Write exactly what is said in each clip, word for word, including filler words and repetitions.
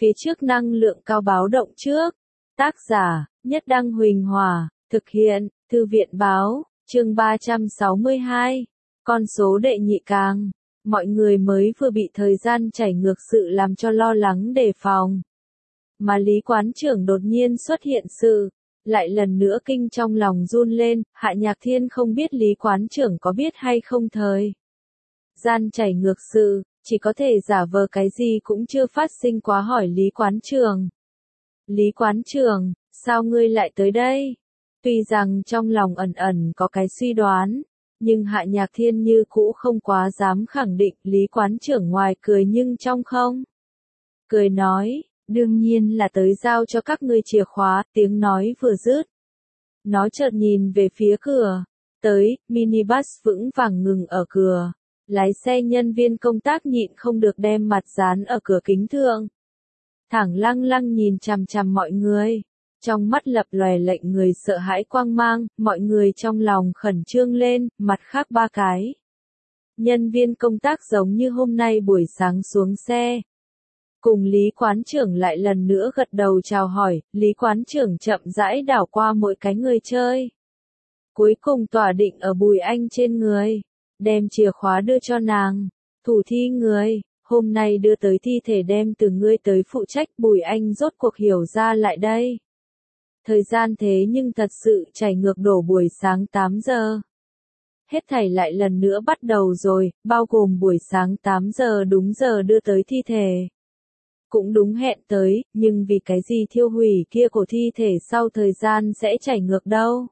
Phía trước năng lượng cao báo động trước. Tác giả, Nhất Đăng Huỳnh Hòa, thực hiện, Thư viện Báo, chương ba trăm sáu mươi hai. Con số đệ nhị càng. Mọi người mới vừa bị thời gian chảy ngược sự làm cho lo lắng đề phòng. Mà Lý Quán Trưởng đột nhiên xuất hiện sự, lại lần nữa kinh trong lòng run lên, Hạ Nhạc Thiên không biết Lý Quán Trưởng có biết hay không thời. Gian chảy ngược sự, chỉ có thể giả vờ cái gì cũng chưa phát sinh quá hỏi Lý Quán Trưởng. Lý Quán Trưởng, sao ngươi lại tới đây? Tuy rằng trong lòng ẩn ẩn có cái suy đoán, nhưng Hạ Nhạc Thiên như cũ không quá dám khẳng định. Lý Quán Trưởng ngoài cười nhưng trong không. Cười nói, đương nhiên là tới giao cho các ngươi chìa khóa, tiếng nói vừa dứt. Nó chợt nhìn về phía cửa, tới, minibus vững vàng ngừng ở cửa. Lái xe nhân viên công tác nhịn không được đem mặt dán ở cửa kính thượng. Thẳng lăng lăng nhìn chằm chằm mọi người. Trong mắt lập lòe lệnh người sợ hãi quang mang, mọi người trong lòng khẩn trương lên, mặt khác ba cái. Nhân viên công tác giống như hôm nay buổi sáng xuống xe. Cùng Lý Quán Trưởng lại lần nữa gật đầu chào hỏi, Lý Quán Trưởng chậm rãi đảo qua mỗi cái người chơi. Cuối cùng tỏa định ở Bùi Anh trên người, đem chìa khóa đưa cho nàng. Thủ thi người, hôm nay đưa tới thi thể đem từ ngươi tới phụ trách. Bùi Anh rốt cuộc hiểu ra lại đây. Thời gian thế nhưng thật sự chảy ngược đổ buổi sáng tám giờ. Hết thảy lại lần nữa bắt đầu rồi, bao gồm buổi sáng tám giờ đúng giờ đưa tới thi thể. Cũng đúng hẹn tới, nhưng vì cái gì thiêu hủy kia của thi thể sau thời gian sẽ chảy ngược đâu?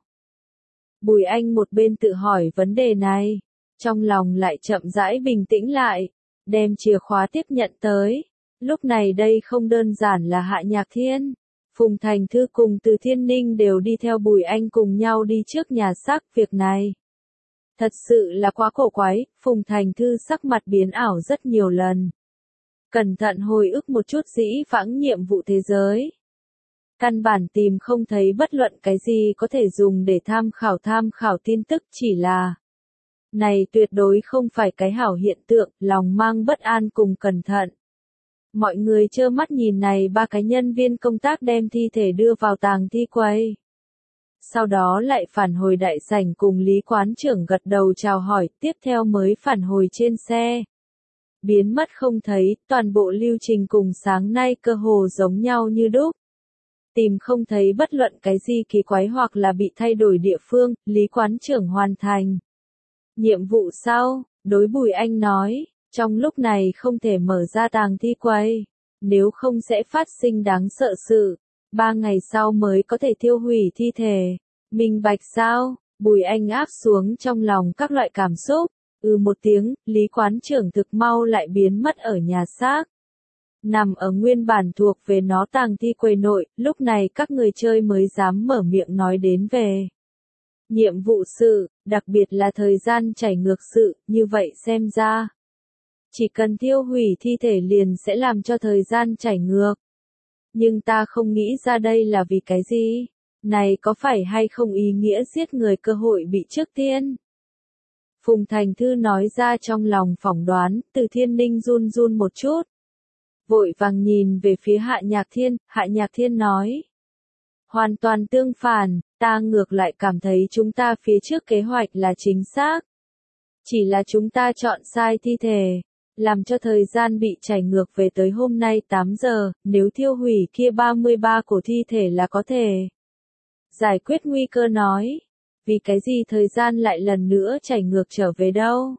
Bùi Anh một bên tự hỏi vấn đề này, trong lòng lại chậm rãi bình tĩnh lại, đem chìa khóa tiếp nhận tới. Lúc này đây không đơn giản là Hạ Nhạc Thiên. Phùng Thành Thư cùng Từ Thiên Ninh đều đi theo Bùi Anh cùng nhau đi trước nhà xác. Việc này thật sự là quá cổ quái. Phùng Thành Thư sắc mặt biến ảo rất nhiều lần. Cẩn thận hồi ức một chút dĩ vãng nhiệm vụ thế giới. Căn bản tìm không thấy bất luận cái gì có thể dùng để tham khảo tham khảo tin tức, chỉ là này tuyệt đối không phải cái hảo hiện tượng, lòng mang bất an cùng cẩn thận. Mọi người trơ mắt nhìn này ba cái nhân viên công tác đem thi thể đưa vào tàng thi quầy. Sau đó lại phản hồi đại sảnh cùng Lý Quán Trưởng gật đầu chào hỏi, tiếp theo mới phản hồi trên xe. Biến mất không thấy, toàn bộ lưu trình cùng sáng nay cơ hồ giống nhau như đúc. Tìm không thấy bất luận cái gì kỳ quái hoặc là bị thay đổi địa phương. Lý Quán Trưởng hoàn thành nhiệm vụ sau, đối Bùi Anh nói, trong lúc này không thể mở ra tàng thi quầy, nếu không sẽ phát sinh đáng sợ sự. Ba ngày sau mới có thể thiêu hủy thi thể. Minh bạch sao? Bùi Anh áp xuống trong lòng các loại cảm xúc. Ừ một tiếng, Lý Quán Trưởng thực mau lại biến mất ở nhà xác. Nằm ở nguyên bản thuộc về nó tàng thi quầy nội, lúc này các người chơi mới dám mở miệng nói đến về nhiệm vụ sự, đặc biệt là thời gian chảy ngược sự. Như vậy xem ra, chỉ cần thiêu hủy thi thể liền sẽ làm cho thời gian chảy ngược. Nhưng ta không nghĩ ra đây là vì cái gì? Này có phải hay không ý nghĩa giết người cơ hội bị trước tiên? Phùng Thành Thư nói ra trong lòng phỏng đoán. Từ Thiên Ninh run run một chút. Vội vàng nhìn về phía Hạ Nhạc Thiên. Hạ Nhạc Thiên nói, hoàn toàn tương phản, ta ngược lại cảm thấy chúng ta phía trước kế hoạch là chính xác. Chỉ là chúng ta chọn sai thi thể, làm cho thời gian bị chảy ngược về tới hôm nay tám giờ, nếu thiêu hủy kia ba mươi ba cổ thi thể là có thể giải quyết nguy cơ nói. Vì cái gì thời gian lại lần nữa chảy ngược trở về đâu?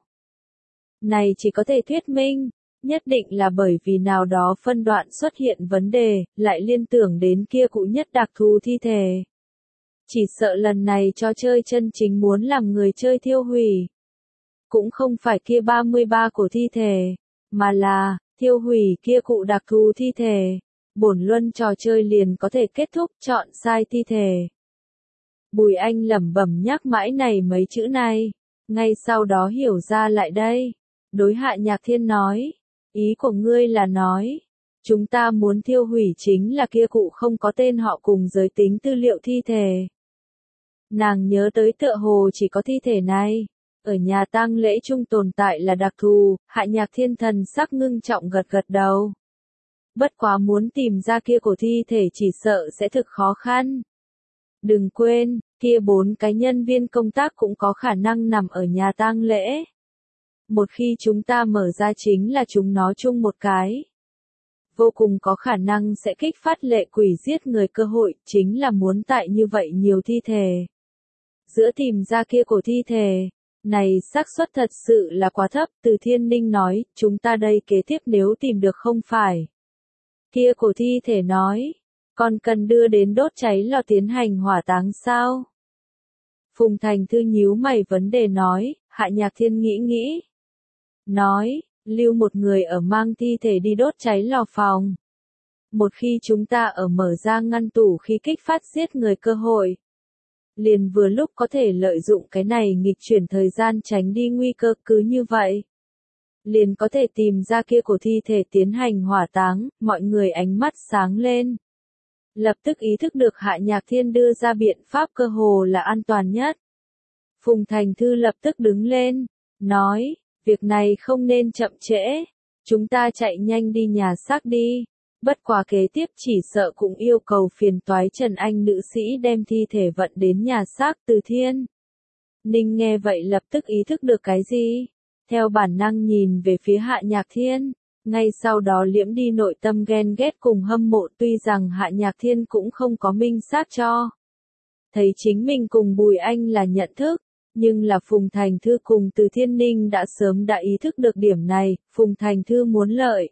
Này chỉ có thể thuyết minh, nhất định là bởi vì nào đó phân đoạn xuất hiện vấn đề, lại liên tưởng đến kia cụ nhất đặc thù thi thể. Chỉ sợ lần này trò chơi chân chính muốn làm người chơi thiêu hủy. Cũng không phải kia ba mươi ba cổ thi thể, mà là thiêu hủy kia cụ đặc thù thi thể. Bổn luân trò chơi liền có thể kết thúc chọn sai thi thể. Bùi Anh lẩm bẩm nhắc mãi này mấy chữ này, ngay sau đó hiểu ra lại đây. Đối Hạ Nhạc Thiên nói, ý của ngươi là nói, chúng ta muốn thiêu hủy chính là kia cụ không có tên họ cùng giới tính tư liệu thi thể. Nàng nhớ tới tựa hồ chỉ có thi thể này, ở nhà tang lễ chung tồn tại là đặc thù. Hạ Nhạc Thiên thần sắc ngưng trọng gật gật đầu. Bất quá muốn tìm ra kia cổ thi thể chỉ sợ sẽ thực khó khăn. Đừng quên, kia bốn cái nhân viên công tác cũng có khả năng nằm ở nhà tang lễ. Một khi chúng ta mở ra chính là chúng nó chung một cái. Vô cùng có khả năng sẽ kích phát lệ quỷ giết người cơ hội, chính là muốn tại như vậy nhiều thi thể. Giữa tìm ra kia cổ thi thể, này xác suất thật sự là quá thấp, Từ Thiên Ninh nói, chúng ta đây kế tiếp nếu tìm được không phải. Kia cổ thi thể nói, còn cần đưa đến đốt cháy lò tiến hành hỏa táng sao? Phùng Thành Thư nhíu mày vấn đề nói, Hạ Nhạc Thiên nghĩ nghĩ. Nói, lưu một người ở mang thi thể đi đốt cháy lò phòng. Một khi chúng ta ở mở ra ngăn tủ khi kích phát giết người cơ hội. Liền vừa lúc có thể lợi dụng cái này nghịch chuyển thời gian tránh đi nguy cơ cứ như vậy. Liền có thể tìm ra kia cổ thi thể tiến hành hỏa táng, mọi người ánh mắt sáng lên. Lập tức ý thức được Hạ Nhạc Thiên đưa ra biện pháp cơ hồ là an toàn nhất. Phùng Thành Thư lập tức đứng lên, nói, việc này không nên chậm trễ, chúng ta chạy nhanh đi nhà xác đi. Bất quá kế tiếp chỉ sợ cũng yêu cầu phiền toái Trần Anh nữ sĩ đem thi thể vận đến nhà xác Từ Thiên. Ninh nghe vậy lập tức ý thức được cái gì? Theo bản năng nhìn về phía Hạ Nhạc Thiên, ngay sau đó liễm đi nội tâm ghen ghét cùng hâm mộ tuy rằng Hạ Nhạc Thiên cũng không có minh xác cho. Thấy chính mình cùng Bùi Anh là nhận thức, nhưng là Phùng Thành Thư cùng Từ Thiên Ninh đã sớm đã ý thức được điểm này, Phùng Thành Thư muốn lợi.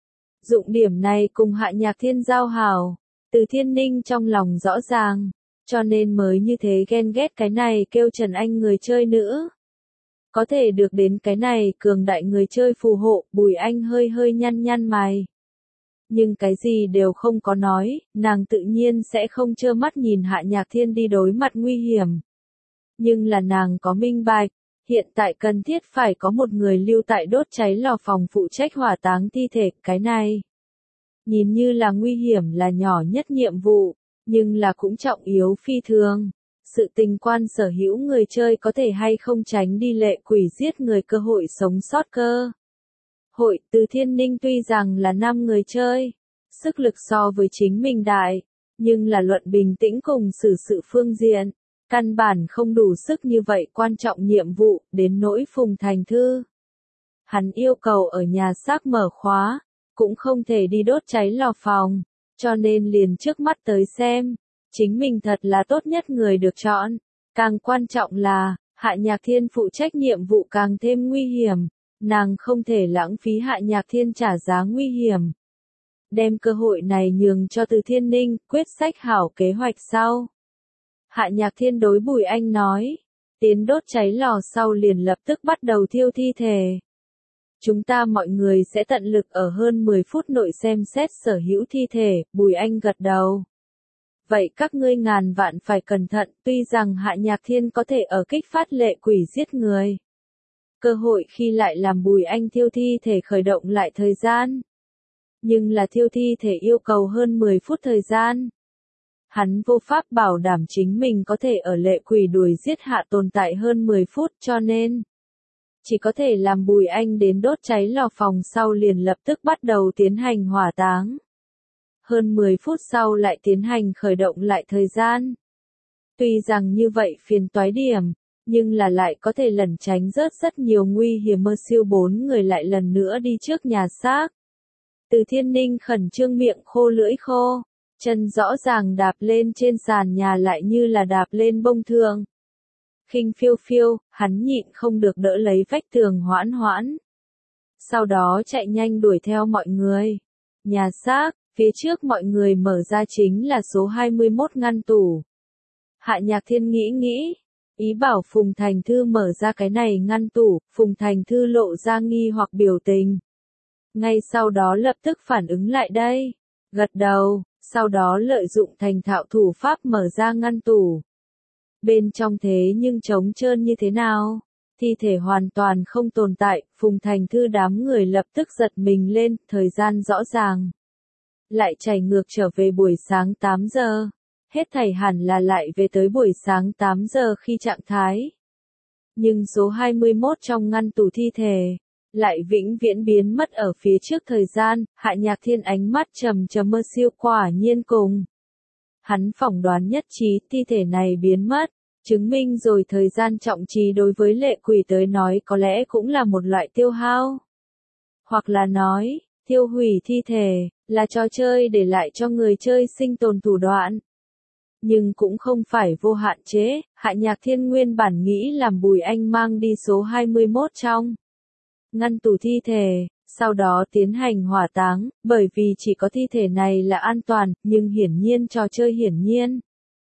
Dụng điểm này cùng Hạ Nhạc Thiên giao hảo, Từ Thiên Ninh trong lòng rõ ràng, cho nên mới như thế ghen ghét cái này kêu Trần Anh người chơi nữa. Có thể được đến cái này cường đại người chơi phù hộ, Bùi Anh hơi hơi nhăn nhăn mày. Nhưng cái gì đều không có nói, nàng tự nhiên sẽ không trơ mắt nhìn Hạ Nhạc Thiên đi đối mặt nguy hiểm. Nhưng là nàng có minh bạch, hiện tại cần thiết phải có một người lưu tại đốt cháy lò phòng phụ trách hỏa táng thi thể, cái này. Nhìn như là nguy hiểm là nhỏ nhất nhiệm vụ, nhưng là cũng trọng yếu phi thường. Sự tình quan sở hữu người chơi có thể hay không tránh đi lệ quỷ giết người cơ hội sống sót cơ. Hội Từ Thiên Ninh tuy rằng là năm người chơi, sức lực so với chính mình đại, nhưng là luận bình tĩnh cùng xử sự phương diện, căn bản không đủ sức như vậy quan trọng nhiệm vụ, đến nỗi Phùng Thành Thư. Hắn yêu cầu ở nhà xác mở khóa, cũng không thể đi đốt cháy lò phòng, cho nên liền trước mắt tới xem. Chính mình thật là tốt nhất người được chọn. Càng quan trọng là, Hạ Nhạc Thiên phụ trách nhiệm vụ càng thêm nguy hiểm. Nàng không thể lãng phí Hạ Nhạc Thiên trả giá nguy hiểm. Đem cơ hội này nhường cho Từ Thiên Ninh, quyết sách hảo kế hoạch sau. Hạ Nhạc Thiên đối Bùi Anh nói. Tiến đốt cháy lò sau liền lập tức bắt đầu thiêu thi thể. Chúng ta mọi người sẽ tận lực ở hơn mười phút nội xem xét sở hữu thi thể, Bùi Anh gật đầu. Vậy các ngươi ngàn vạn phải cẩn thận, tuy rằng Hạ Nhạc Thiên có thể ở kích phát lệ quỷ giết người. Cơ hội khi lại làm Bùi Anh thiêu thi thể khởi động lại thời gian. Nhưng là thiêu thi thể yêu cầu hơn mười phút thời gian. Hắn vô pháp bảo đảm chính mình có thể ở lệ quỷ đuổi giết hạ tồn tại hơn mười phút cho nên. Chỉ có thể làm Bùi Anh đến đốt cháy lò phòng sau liền lập tức bắt đầu tiến hành hỏa táng. Hơn mười phút sau lại tiến hành khởi động lại thời gian. Tuy rằng như vậy phiền toái điểm, nhưng là lại có thể lẩn tránh rớt rất nhiều nguy hiểm mơ siêu bốn người lại lần nữa đi trước nhà xác. Từ Thiên Ninh khẩn trương miệng khô lưỡi khô, chân rõ ràng đạp lên trên sàn nhà lại như là đạp lên bông thường. Khinh phiêu phiêu, hắn nhịn không được đỡ lấy vách tường hoãn hoãn. Sau đó chạy nhanh đuổi theo mọi người. Nhà xác. Phía trước mọi người mở ra chính là số hai mươi mốt ngăn tủ. Hạ Nhạc Thiên nghĩ nghĩ, ý bảo Phùng Thành Thư mở ra cái này ngăn tủ, Phùng Thành Thư lộ ra nghi hoặc biểu tình. Ngay sau đó lập tức phản ứng lại đây, gật đầu, sau đó lợi dụng thành thạo thủ pháp mở ra ngăn tủ. Bên trong thế nhưng trống trơn như thế nào? Thi thể hoàn toàn không tồn tại, Phùng Thành Thư đám người lập tức giật mình lên, thời gian rõ ràng. Lại chảy ngược trở về buổi sáng tám giờ. Hết thảy hẳn là lại về tới buổi sáng tám giờ khi trạng thái. Nhưng số hai mươi mốt trong ngăn tủ thi thể, lại vĩnh viễn biến mất ở phía trước thời gian. Hạ Nhạc Thiên ánh mắt trầm trầm mơ siêu quả nhiên cùng. Hắn phỏng đoán nhất trí thi thể này biến mất, chứng minh rồi thời gian trọng trì đối với lệ quỷ tới nói có lẽ cũng là một loại tiêu hao. Hoặc là nói, tiêu hủy thi thể, là trò chơi để lại cho người chơi sinh tồn thủ đoạn. Nhưng cũng không phải vô hạn chế, Hạ Nhạc Thiên nguyên bản nghĩ làm Bùi Anh mang đi số hai mươi mốt trong ngăn tủ thi thể, sau đó tiến hành hỏa táng, bởi vì chỉ có thi thể này là an toàn, nhưng hiển nhiên trò chơi hiển nhiên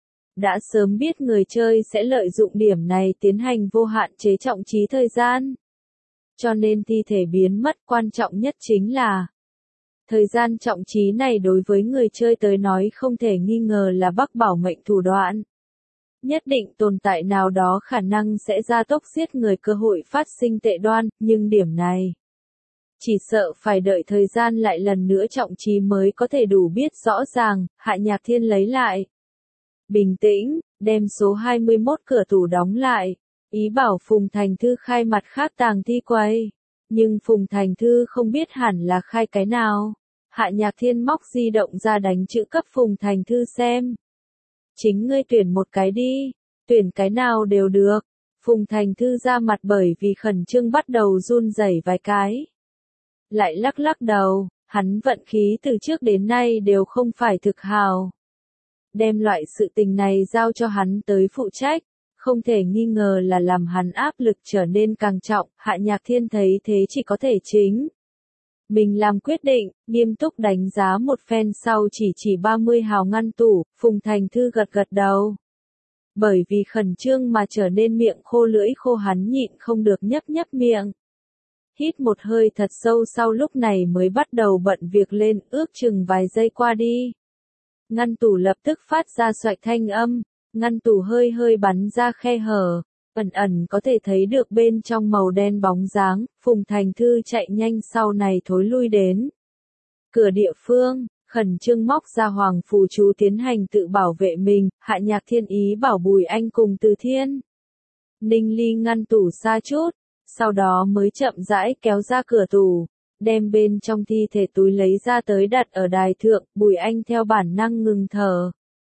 đã sớm biết người chơi sẽ lợi dụng điểm này tiến hành vô hạn chế trọng trí thời gian. Cho nên thi thể biến mất quan trọng nhất chính là thời gian trọng trí này đối với người chơi tới nói không thể nghi ngờ là bắc bảo mệnh thủ đoạn. Nhất định tồn tại nào đó khả năng sẽ gia tốc giết người cơ hội phát sinh tệ đoan, nhưng điểm này chỉ sợ phải đợi thời gian lại lần nữa trọng trí mới có thể đủ biết rõ ràng. Hạ Nhạc Thiên lấy lại bình tĩnh, đem số hai mươi mốt cửa tủ đóng lại, ý bảo Phùng Thành Thư khai mặt khác tàng thi quầy. Nhưng Phùng Thành Thư không biết hẳn là khai cái nào. Hạ Nhạc Thiên móc di động ra đánh chữ cấp Phùng Thành Thư xem. Chính ngươi tuyển một cái đi, tuyển cái nào đều được. Phùng Thành Thư ra mặt bởi vì khẩn trương bắt đầu run rẩy vài cái. Lại lắc lắc đầu, hắn vận khí từ trước đến nay đều không phải thực hào. Đem loại sự tình này giao cho hắn tới phụ trách, không thể nghi ngờ là làm hắn áp lực trở nên càng trọng. Hạ Nhạc Thiên thấy thế chỉ có thể chính mình làm quyết định, nghiêm túc đánh giá một phen sau chỉ chỉ ba mươi hào ngăn tủ. Phùng Thành Thư gật gật đầu. Bởi vì khẩn trương mà trở nên miệng khô lưỡi khô, hắn nhịn không được nhấp nhấp miệng. Hít một hơi thật sâu sau lúc này mới bắt đầu bận việc lên, ước chừng vài giây qua đi. Ngăn tủ lập tức phát ra xoạch thanh âm, ngăn tủ hơi hơi bắn ra khe hở, ẩn ẩn có thể thấy được bên trong màu đen bóng dáng. Phùng Thành Thư chạy nhanh sau này thối lui đến cửa địa phương, khẩn trương móc ra hoàng phù chú tiến hành tự bảo vệ mình. Hạ Nhạc Thiên ý bảo Bùi Anh cùng Từ Thiên Ninh ly ngăn tủ xa chút, sau đó mới chậm rãi kéo ra cửa tủ, đem bên trong thi thể túi lấy ra tới đặt ở đài thượng. Bùi Anh theo bản năng ngừng thở,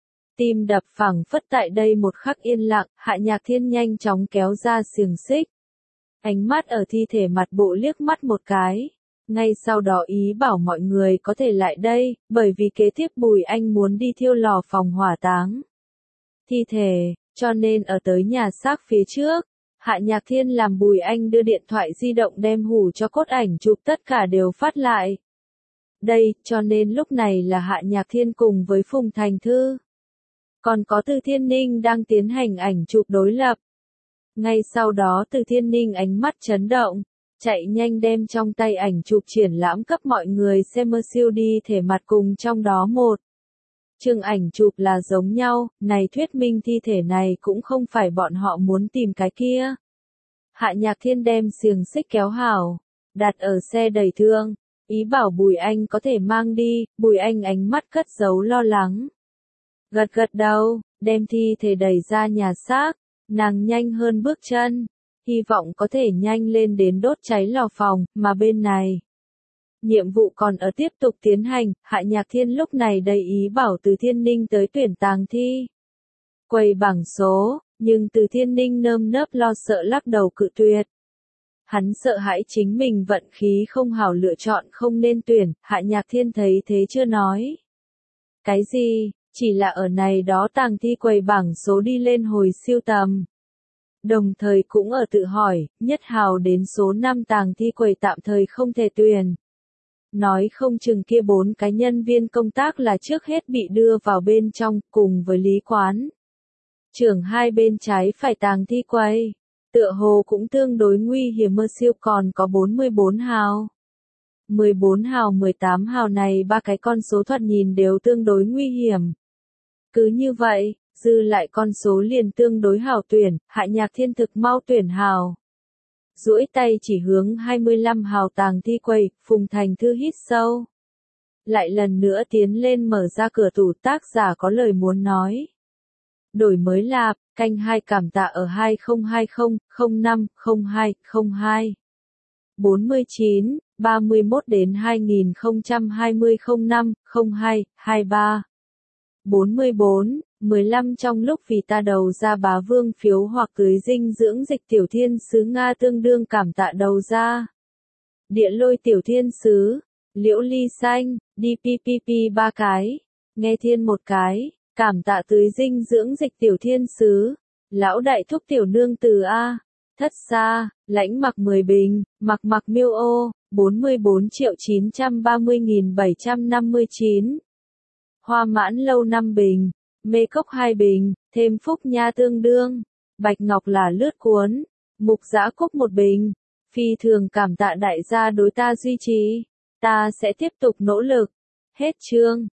tim đập phảng phất. Tại đây một khắc yên lặng, Hạ Nhạc Thiên nhanh chóng kéo ra xiềng xích, ánh mắt ở thi thể mặt bộ liếc mắt một cái, ngay sau đó ý bảo mọi người có thể lại đây, bởi vì kế tiếp Bùi Anh muốn đi thiêu lò phòng hỏa táng thi thể, cho nên ở tới nhà xác phía trước, Hạ Nhạc Thiên làm Bùi Anh đưa điện thoại di động đem hủ cho cốt ảnh chụp tất cả đều phát lại đây, cho nên lúc này là Hạ Nhạc Thiên cùng với Phùng Thành Thư, còn có Từ Thiên Ninh đang tiến hành ảnh chụp đối lập. Ngay sau đó Từ Thiên Ninh ánh mắt chấn động, chạy nhanh đem trong tay ảnh chụp triển lãm cấp mọi người xem. Mơ siêu đi thể mặt cùng trong đó một chương ảnh chụp là giống nhau, này thuyết minh thi thể này cũng không phải bọn họ muốn tìm cái kia. Hạ Nhạc Thiên đem xiềng xích kéo hảo, đặt ở xe đẩy thương, ý bảo Bùi Anh có thể mang đi. Bùi Anh ánh mắt cất giấu lo lắng, gật gật đầu, đem thi thể đẩy ra nhà xác, nàng nhanh hơn bước chân, hy vọng có thể nhanh lên đến đốt cháy lò phòng. Mà bên này, nhiệm vụ còn ở tiếp tục tiến hành. Hạ Nhạc Thiên lúc này đầy ý bảo Từ Thiên Ninh tới tuyển tàng thi quầy bảng số, nhưng Từ Thiên Ninh nơm nớp lo sợ lắc đầu cự tuyệt. Hắn sợ hãi chính mình vận khí không hảo lựa chọn không nên tuyển. Hạ Nhạc Thiên thấy thế chưa nói cái gì, chỉ là ở này đó tàng thi quầy bảng số đi lên hồi siêu tầm. Đồng thời cũng ở tự hỏi, nhất hào đến số năm tàng thi quầy tạm thời không thể tuyển. Nói không chừng kia bốn cái nhân viên công tác là trước hết bị đưa vào bên trong, cùng với Lý Quán trưởng hai bên trái phải tàng thi quầy. Tựa hồ cũng tương đối nguy hiểm. Mơ siêu còn có bốn mươi bốn hào. mười bốn hào mười tám hào này ba cái con số thoạt nhìn đều tương đối nguy hiểm. Cứ như vậy, dư lại con số liền tương đối hảo tuyển. Hạ Nhạc Thiên thực mau tuyển hào, duỗi tay chỉ hướng hai mươi lăm hào tàng thi quầy. Phùng Thành Thư hít sâu, lại lần nữa tiến lên mở ra cửa tủ. Tác giả có lời muốn nói. Đổi mới lạp, canh hai cảm tạ ở hai không hai không không năm không hai không hai. bốn mươi chín, ba mươi mốt đến hai nghìn không trăm hai mươi không năm, không hai, hai ba. bốn mươi bốn, mười lăm Trong lúc vì ta đầu ra bá vương phiếu hoặc tưới dinh dưỡng dịch tiểu thiên sứ Nga tương đương cảm tạ đầu ra. Địa lôi tiểu thiên sứ, liễu ly xanh, đi pi pi pi ba cái, nghe thiên một cái, cảm tạ tưới dinh dưỡng dịch tiểu thiên sứ, lão đại thúc tiểu nương từ A, thất xa, lãnh mặc mười bình, mặc mặc miêu ô, bốn mươi bốn triệu chín trăm ba mươi nghìn bảy trăm năm mươi chín. Hoa mãn lâu năm bình, mê cốc hai bình, thêm phúc nha tương đương, bạch ngọc là lướt cuốn, mục giã cúc một bình, phi thường cảm tạ đại gia đối ta duy trì, ta sẽ tiếp tục nỗ lực. Hết chương.